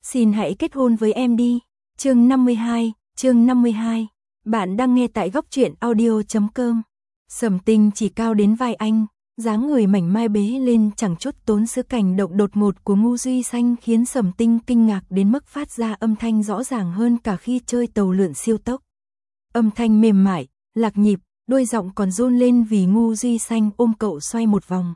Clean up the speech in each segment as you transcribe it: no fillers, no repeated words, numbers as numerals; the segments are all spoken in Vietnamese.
Xin hãy kết hôn với em đi. Chương 52. Bạn đang nghe tại góc truyện audio.com. Sầm Tinh chỉ cao đến vai anh, dáng người mảnh mai bế lên chẳng chút tốn sức, cảnh động đột ngột của Ngô Duy Xanh khiến Sầm Tinh kinh ngạc đến mức phát ra âm thanh rõ ràng hơn cả khi chơi tàu lượn siêu tốc. Âm thanh mềm mại, lạc nhịp, đôi giọng còn run lên vì Ngô Duy Xanh ôm cậu xoay một vòng.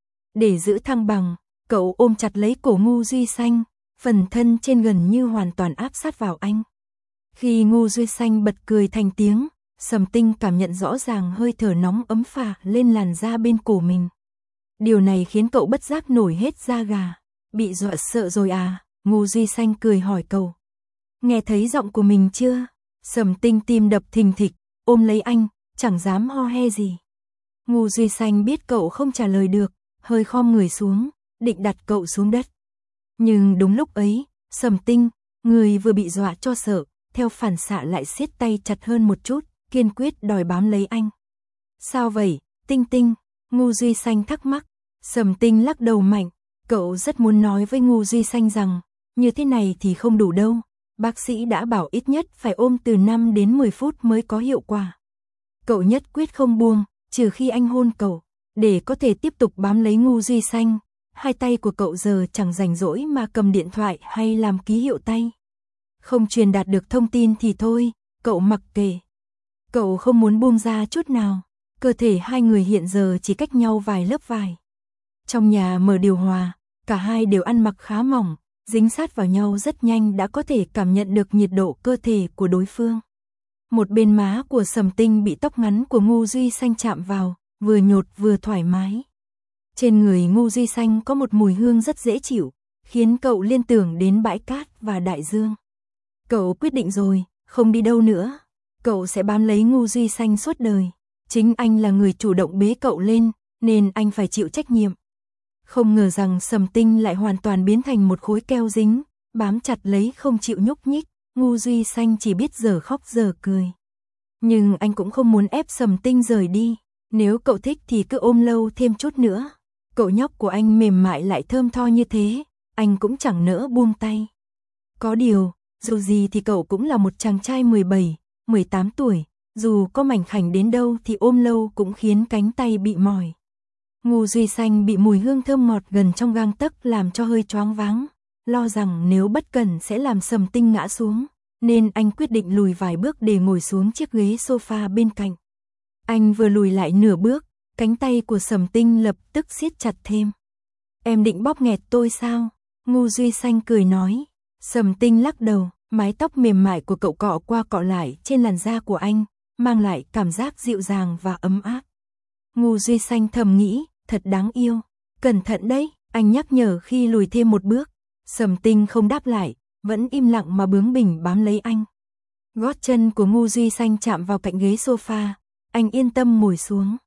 Để giữ thăng bằng, cậu ôm chặt lấy cổ Ngô Duy Xanh, phần thân trên gần như hoàn toàn áp sát vào anh. Khi Ngô Duy Xanh bật cười thành tiếng, Sầm Tinh cảm nhận rõ ràng hơi thở nóng ấm phả lên làn da bên cổ mình. Điều này khiến cậu bất giác nổi hết da gà. Bị dọa sợ rồi à? Ngô Duy Xanh cười hỏi cậu. Nghe thấy giọng của mình chưa? Sầm Tinh tim đập thình thịch, ôm lấy anh, chẳng dám ho he gì. Ngô Duy Xanh biết cậu không trả lời được, hơi khom người xuống, định đặt cậu xuống đất. Nhưng đúng lúc ấy, Sầm Tinh, người vừa bị dọa cho sợ, theo phản xạ lại siết tay chặt hơn một chút, kiên quyết đòi bám lấy anh. Sao vậy, Tinh Tinh? Ngô Duy Xanh thắc mắc. Sầm Tinh lắc đầu mạnh, cậu rất muốn nói với Ngô Duy Xanh rằng, như thế này thì không đủ đâu. Bác sĩ đã bảo ít nhất phải ôm từ 5 đến 10 phút mới có hiệu quả. Cậu nhất quyết không buông, trừ khi anh hôn cậu, để có thể tiếp tục bám lấy Ngô Duy Xanh. Hai tay của cậu giờ chẳng rảnh rỗi mà cầm điện thoại hay làm ký hiệu tay. Không truyền đạt được thông tin thì thôi, cậu mặc kệ. Cậu không muốn buông ra chút nào. Cơ thể hai người hiện giờ chỉ cách nhau vài lớp vải. Trong nhà mở điều hòa, cả hai đều ăn mặc khá mỏng, dính sát vào nhau rất nhanh đã có thể cảm nhận được nhiệt độ cơ thể của đối phương. Một bên má của Sầm Tinh bị tóc ngắn của Ngô Duy Xanh chạm vào, vừa nhột vừa thoải mái. Trên người Ngô Duy Xanh có một mùi hương rất dễ chịu, khiến cậu liên tưởng đến bãi cát và đại dương. Cậu quyết định rồi, không đi đâu nữa. Cậu sẽ bám lấy Ngô Duy Xanh suốt đời. Chính anh là người chủ động bế cậu lên, nên anh phải chịu trách nhiệm. Không ngờ rằng Sầm Tinh lại hoàn toàn biến thành một khối keo dính, bám chặt lấy không chịu nhúc nhích. Ngô Duy Xanh chỉ biết giờ khóc giờ cười. Nhưng anh cũng không muốn ép Sầm Tinh rời đi. Nếu cậu thích thì cứ ôm lâu thêm chút nữa. Cậu nhóc của anh mềm mại lại thơm tho như thế, anh cũng chẳng nỡ buông tay. Có điều, dù gì thì cậu cũng là một chàng trai 17, 18 tuổi, dù có mảnh khảnh đến đâu thì ôm lâu cũng khiến cánh tay bị mỏi. Ngô Duy Xanh bị mùi hương thơm ngọt gần trong gang tấc làm cho hơi choáng váng, lo rằng nếu bất cẩn sẽ làm Sầm Tinh ngã xuống, nên anh quyết định lùi vài bước để ngồi xuống chiếc ghế sofa bên cạnh. Anh vừa lùi lại nửa bước, cánh tay của Sầm Tinh lập tức siết chặt thêm. Em định bóp nghẹt tôi sao? Ngô Duy Xanh cười nói. Sầm Tinh lắc đầu, mái tóc mềm mại của cậu cọ qua cọ lại trên làn da của anh, mang lại cảm giác dịu dàng và ấm áp. Ngô Duy Xanh thầm nghĩ, thật đáng yêu. Cẩn thận đấy, anh nhắc nhở khi lùi thêm một bước. Sầm Tinh không đáp lại, vẫn im lặng mà bướng bỉnh bám lấy anh. Gót chân của Ngô Duy Xanh chạm vào cạnh ghế sofa, anh yên tâm ngồi xuống.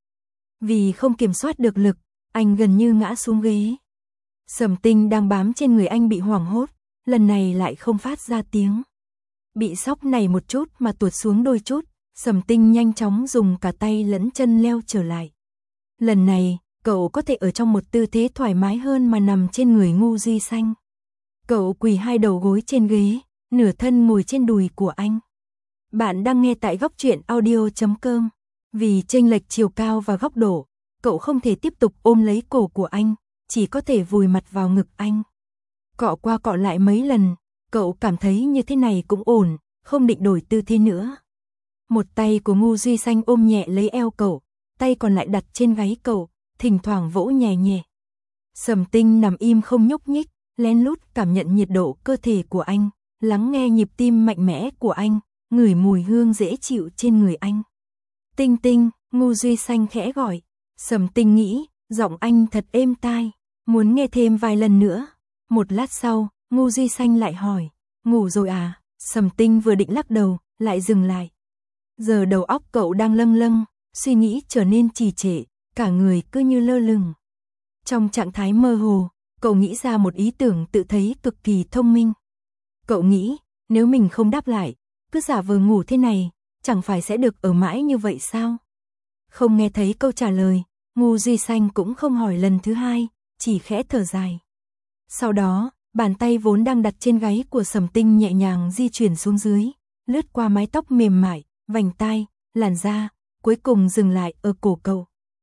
Vì không kiểm soát được lực, anh gần như ngã xuống ghế. Sầm Tinh đang bám trên người anh bị hoảng hốt, lần này lại không phát ra tiếng. Bị sóc này một chút mà tuột xuống đôi chút, Sầm Tinh nhanh chóng dùng cả tay lẫn chân leo trở lại. Lần này, cậu có thể ở trong một tư thế thoải mái hơn mà nằm trên người Ngô Duy Xanh. Cậu quỳ hai đầu gối trên ghế, nửa thân ngồi trên đùi của anh. Bạn đang nghe tại góc truyện audio.com. Vì chênh lệch chiều cao và góc độ, cậu không thể tiếp tục ôm lấy cổ của anh, chỉ có thể vùi mặt vào ngực anh. Cọ qua cọ lại mấy lần, cậu cảm thấy như thế này cũng ổn, không định đổi tư thế nữa. Một tay của Ngô Duy Xanh ôm nhẹ lấy eo cậu, tay còn lại đặt trên gáy cậu, thỉnh thoảng vỗ nhẹ nhẹ. Sầm Tinh nằm im không nhúc nhích, lén lút cảm nhận nhiệt độ cơ thể của anh, lắng nghe nhịp tim mạnh mẽ của anh, ngửi mùi hương dễ chịu trên người anh. Tinh Tinh, Ngô Duy Xanh khẽ gọi. Sầm Tinh nghĩ, giọng anh thật êm tai, muốn nghe thêm vài lần nữa. Một lát sau, Ngô Duy Xanh lại hỏi, ngủ rồi à? Sầm Tinh vừa định lắc đầu, lại dừng lại. Giờ đầu óc cậu đang lâng lâng, suy nghĩ trở nên trì trệ, cả người cứ như lơ lửng. Trong trạng thái mơ hồ, cậu nghĩ ra một ý tưởng tự thấy cực kỳ thông minh. Cậu nghĩ, nếu mình không đáp lại, cứ giả vờ ngủ thế này, chẳng phải sẽ được ở mãi như vậy sao? Không nghe thấy câu trả lời, Ngô Duy Xanh cũng không hỏi lần thứ hai, chỉ khẽ thở dài. Sau đó, bàn tay vốn đang đặt trên gáy của Sầm Tinh nhẹ nhàng di chuyển xuống dưới, lướt qua mái tóc mềm mại, vành tai, làn da, cuối cùng dừng lại ở cổ cậu.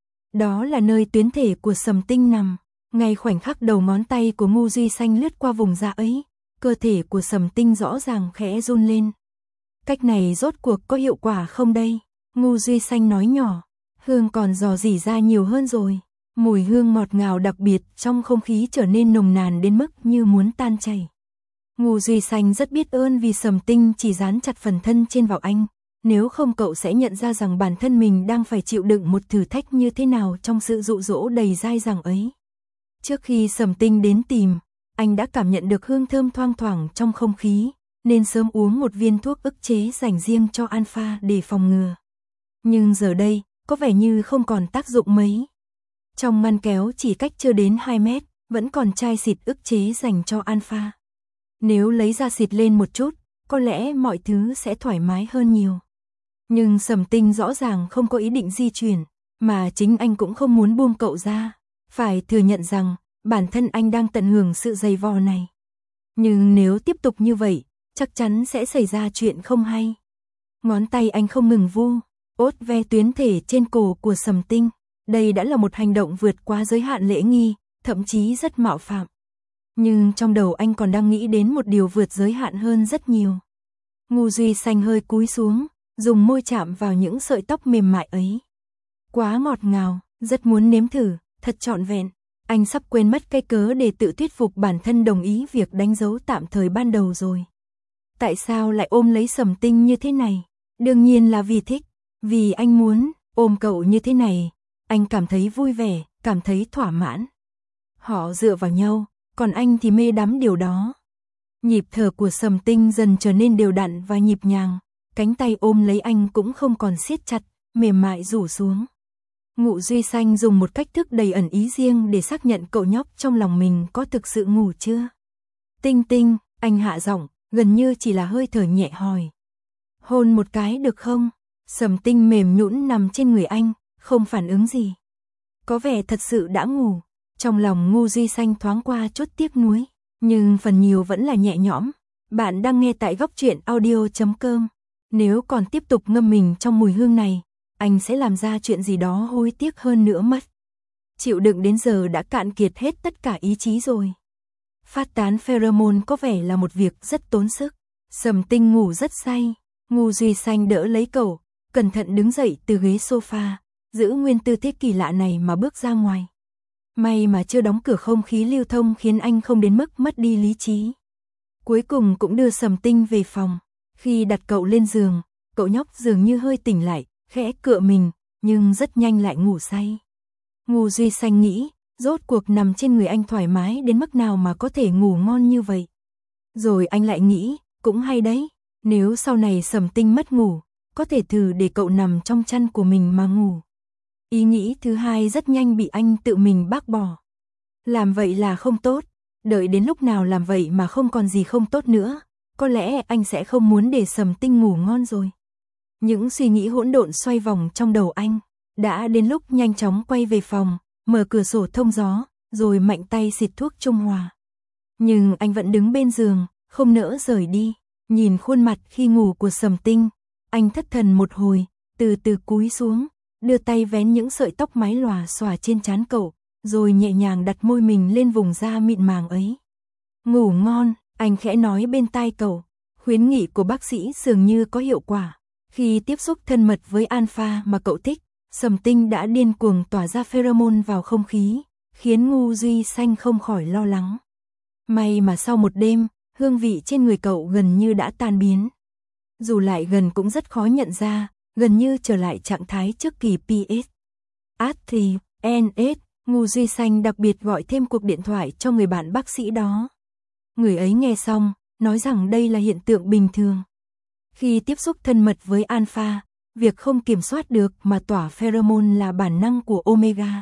Đó là nơi tuyến thể của Sầm Tinh nằm, ngay khoảnh khắc đầu ngón tay của Ngô Duy Xanh lướt qua vùng da ấy, cơ thể của Sầm Tinh rõ ràng khẽ run lên. Cách này rốt cuộc có hiệu quả không đây? Ngô Duy Xanh nói nhỏ, hương còn rò rỉ ra nhiều hơn rồi. Mùi hương ngọt ngào đặc biệt trong không khí trở nên nồng nàn đến mức như muốn tan chảy. Ngô Duy Xanh rất biết ơn vì Sầm Tinh chỉ dán chặt phần thân trên vào anh, nếu không cậu sẽ nhận ra rằng bản thân mình đang phải chịu đựng một thử thách như thế nào trong sự dụ dỗ đầy dai dẳng ấy. Trước khi Sầm Tinh đến tìm, anh đã cảm nhận được hương thơm thoang thoảng trong không khí, nên sớm uống một viên thuốc ức chế dành riêng cho Alpha để phòng ngừa. Nhưng giờ đây, có vẻ như không còn tác dụng mấy. Trong ngăn kéo chỉ cách chưa đến 2 mét, vẫn còn chai xịt ức chế dành cho Alpha. Nếu lấy ra xịt lên một chút, có lẽ mọi thứ sẽ thoải mái hơn nhiều. Nhưng Sầm Tinh rõ ràng không có ý định di chuyển, mà chính anh cũng không muốn buông cậu ra. Phải thừa nhận rằng, bản thân anh đang tận hưởng sự dày vò này. Nhưng nếu tiếp tục như vậy, chắc chắn sẽ xảy ra chuyện không hay. Ngón tay anh không ngừng vu, ốt ve tuyến thể trên cổ của Sầm Tinh. Đây đã là một hành động vượt quá giới hạn lễ nghi, thậm chí rất mạo phạm. Nhưng trong đầu anh còn đang nghĩ đến một điều vượt giới hạn hơn rất nhiều. Ngô Duy Xanh hơi cúi xuống, dùng môi chạm vào những sợi tóc mềm mại ấy. Quá ngọt ngào, rất muốn nếm thử, thật trọn vẹn. Anh sắp quên mất cái cớ để tự thuyết phục bản thân đồng ý việc đánh dấu tạm thời ban đầu rồi. Tại sao lại ôm lấy Sầm Tinh như thế này? Đương nhiên là vì thích, vì anh muốn ôm cậu như thế này. Anh cảm thấy vui vẻ, cảm thấy thỏa mãn. Họ dựa vào nhau, còn anh thì mê đắm điều đó. Nhịp thở của Sầm Tinh dần trở nên đều đặn và nhịp nhàng, cánh tay ôm lấy anh cũng không còn siết chặt, mềm mại rủ xuống. Ngô Duy Xanh dùng một cách thức đầy ẩn ý riêng để xác nhận cậu nhóc trong lòng mình có thực sự ngủ chưa. Tinh Tinh, anh hạ giọng, gần như chỉ là hơi thở nhẹ hỏi. Hôn một cái được không? Sầm Tinh mềm nhũn nằm trên người anh, không phản ứng gì. Có vẻ thật sự đã ngủ. Trong lòng Ngô Duy Xanh thoáng qua chút tiếc nuối, nhưng phần nhiều vẫn là nhẹ nhõm. Bạn đang nghe tại góc truyện audio.com. Nếu còn tiếp tục ngâm mình trong mùi hương này, anh sẽ làm ra chuyện gì đó hối tiếc hơn nữa mất. Chịu đựng đến giờ đã cạn kiệt hết tất cả ý chí rồi. Phát tán pheromone có vẻ là một việc rất tốn sức. Sầm Tinh ngủ rất say. Ngô Duy Xanh đỡ lấy cậu, cẩn thận đứng dậy từ ghế sofa, giữ nguyên tư thế kỳ lạ này mà bước ra ngoài. May mà chưa đóng cửa không khí lưu thông khiến anh không đến mức mất đi lý trí. Cuối cùng cũng đưa Sầm Tinh về phòng. Khi đặt cậu lên giường, cậu nhóc dường như hơi tỉnh lại, khẽ cựa mình, nhưng rất nhanh lại ngủ say. Ngô Duy Xanh nghĩ, rốt cuộc nằm trên người anh thoải mái đến mức nào mà có thể ngủ ngon như vậy. Rồi anh lại nghĩ, cũng hay đấy, nếu sau này Sầm Tinh mất ngủ, có thể thử để cậu nằm trong chăn của mình mà ngủ. Ý nghĩ thứ hai rất nhanh bị anh tự mình bác bỏ. Làm vậy là không tốt, đợi đến lúc nào làm vậy mà không còn gì không tốt nữa, có lẽ anh sẽ không muốn để Sầm Tinh ngủ ngon rồi. Những suy nghĩ hỗn độn xoay vòng trong đầu anh, đã đến lúc nhanh chóng quay về phòng, mở cửa sổ thông gió, rồi mạnh tay xịt thuốc trung hòa. Nhưng anh vẫn đứng bên giường, không nỡ rời đi, nhìn khuôn mặt khi ngủ của Sầm Tinh, anh thất thần một hồi, từ từ cúi xuống, đưa tay vén những sợi tóc mái lòa xòa trên trán cậu, rồi nhẹ nhàng đặt môi mình lên vùng da mịn màng ấy. Ngủ ngon, anh khẽ nói bên tai cậu, khuyến nghị của bác sĩ dường như có hiệu quả. Khi tiếp xúc thân mật với Alpha mà cậu thích, Sầm Tinh đã điên cuồng tỏa ra pheromone vào không khí, khiến Ngô Duy Xanh không khỏi lo lắng. May mà sau một đêm, hương vị trên người cậu gần như đã tan biến. Dù lại gần cũng rất khó nhận ra, gần như trở lại trạng thái trước kỳ PS. Thì, NS, Ngô Duy Xanh đặc biệt gọi thêm cuộc điện thoại cho người bạn bác sĩ đó. Người ấy nghe xong, nói rằng đây là hiện tượng bình thường. Khi tiếp xúc thân mật với Alpha, việc không kiểm soát được mà tỏa pheromone là bản năng của Omega.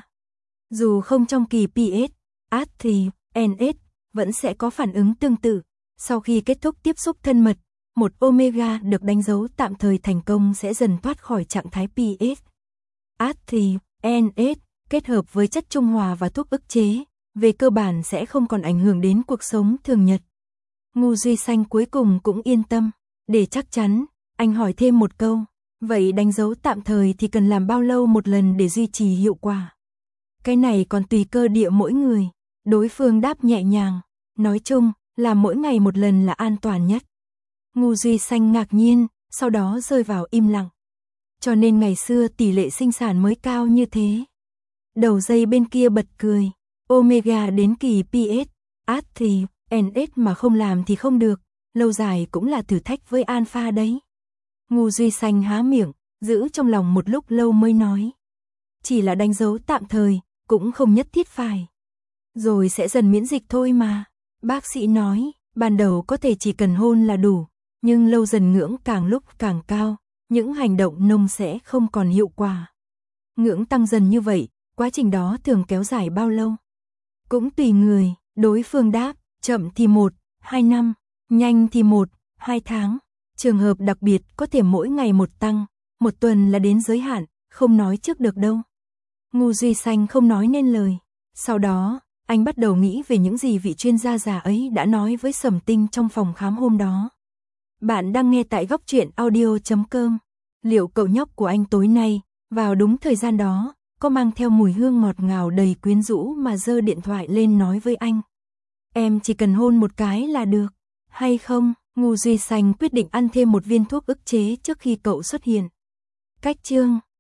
Dù không trong kỳ PS, thì, NS, vẫn sẽ có phản ứng tương tự. Sau khi kết thúc tiếp xúc thân mật, một Omega được đánh dấu tạm thời thành công sẽ dần thoát khỏi trạng thái PS. thì, NS, kết hợp với chất trung hòa và thuốc ức chế, về cơ bản sẽ không còn ảnh hưởng đến cuộc sống thường nhật. Ngô Duy Xanh cuối cùng cũng yên tâm. Để chắc chắn, anh hỏi thêm một câu. Vậy đánh dấu tạm thời thì cần làm bao lâu một lần để duy trì hiệu quả? Cái này còn tùy cơ địa mỗi người. Đối phương đáp nhẹ nhàng. Nói chung, làm mỗi ngày một lần là an toàn nhất. Ngô Duy Xanh ngạc nhiên, sau đó rơi vào im lặng. Cho nên ngày xưa tỷ lệ sinh sản mới cao như thế. Đầu dây bên kia bật cười. Omega đến kỳ PS, AT thì NS mà không làm thì không được. Lâu dài cũng là thử thách với alpha đấy. Ngô Duy Xanh há miệng, giữ trong lòng một lúc lâu mới nói. Chỉ là đánh dấu tạm thời, cũng không nhất thiết phải. Rồi sẽ dần miễn dịch thôi mà. Bác sĩ nói, ban đầu có thể chỉ cần hôn là đủ, nhưng lâu dần ngưỡng càng lúc càng cao, những hành động nông sẽ không còn hiệu quả. Ngưỡng tăng dần như vậy, quá trình đó thường kéo dài bao lâu? Cũng tùy người, đối phương đáp, chậm thì 1-2 năm, nhanh thì 1-2 tháng. Trường hợp đặc biệt có thể mỗi ngày một tăng, một tuần là đến giới hạn, không nói trước được đâu. Ngô Duy Xanh không nói nên lời. Sau đó, anh bắt đầu nghĩ về những gì vị chuyên gia già ấy đã nói với Sầm Tinh trong phòng khám hôm đó. Bạn đang nghe tại góc truyện audio.com. Liệu cậu nhóc của anh tối nay, vào đúng thời gian đó, có mang theo mùi hương ngọt ngào đầy quyến rũ mà giơ điện thoại lên nói với anh? Em chỉ cần hôn một cái là được, hay không? Ngô Duy Xanh quyết định ăn thêm một viên thuốc ức chế trước khi cậu xuất hiện. Cách chương